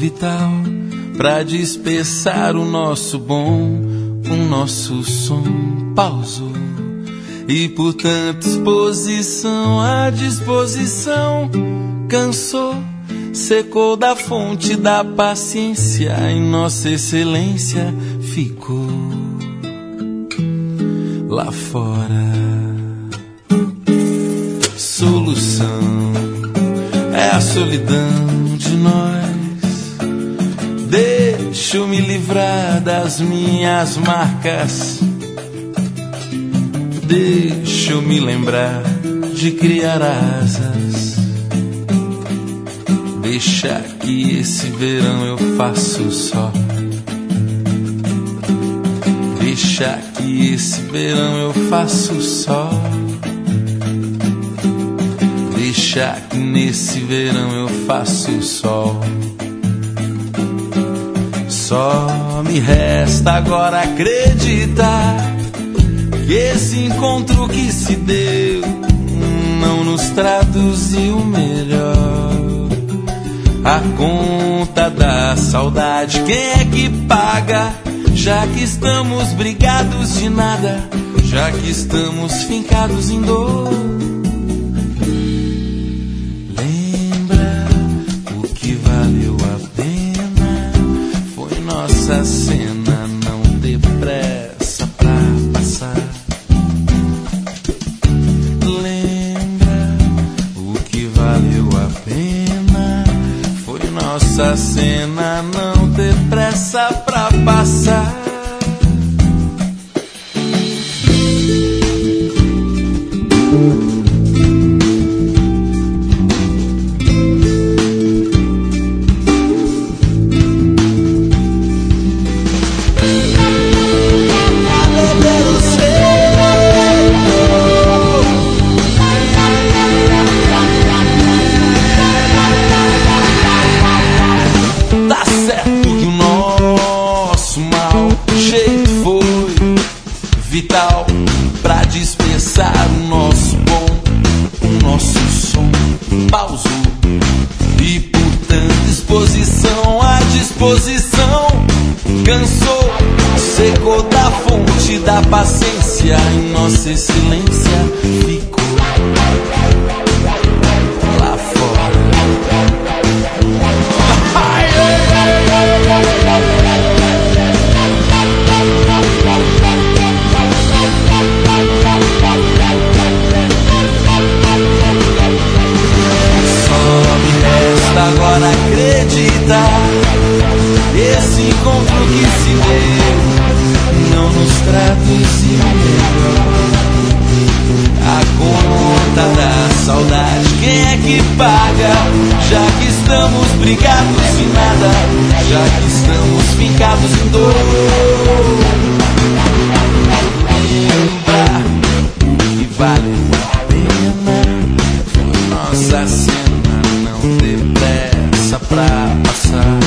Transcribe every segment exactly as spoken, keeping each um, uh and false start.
vital pra dispersar o nosso bom, o nosso som pausou. E por tanta exposição, a disposição cansou, secou da fonte da paciência e nossa excelência ficou lá fora. Solução é a solidão de nós. Deixa eu me livrar das minhas marcas. Deixa eu me lembrar de criar asas. Deixa que esse verão eu faço só. Deixa que esse verão eu faço só. Deixa que nesse verão eu faço sol. Só me resta agora acreditar que esse encontro que se deu não nos traduziu melhor. A conta da saudade, quem é que paga? Já que estamos brigados de nada, já que estamos fincados em dor. Lembra o que valeu a pena? Foi nossa cena, não ter pressa pra passar. Lembra o que valeu a pena? Foi nossa cena, não ter pressa pra passar. Vital pra dispersar o nosso bom, o nosso som pausou. E por tanta exposição, a disposição cansou, secou da fonte da paciência e nossa excelência ficou lá fora. Agora acreditar, esse encontro que se deu não nos traduziu melhor. A conta da saudade, quem é que paga? Já que estamos brigados em nada, já que estamos fincados em dor. Lembrar o que valeu a pena foi nossa cena, não ter pressa pra passar.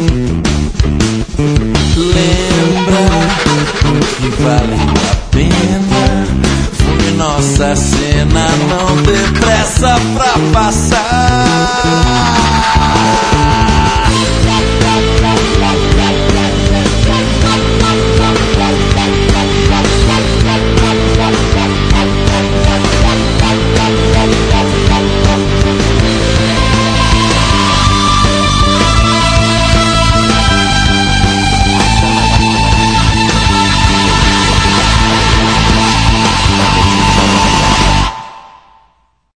Lembra o que valeu a pena foi nossa cena, não ter pressa pra passar.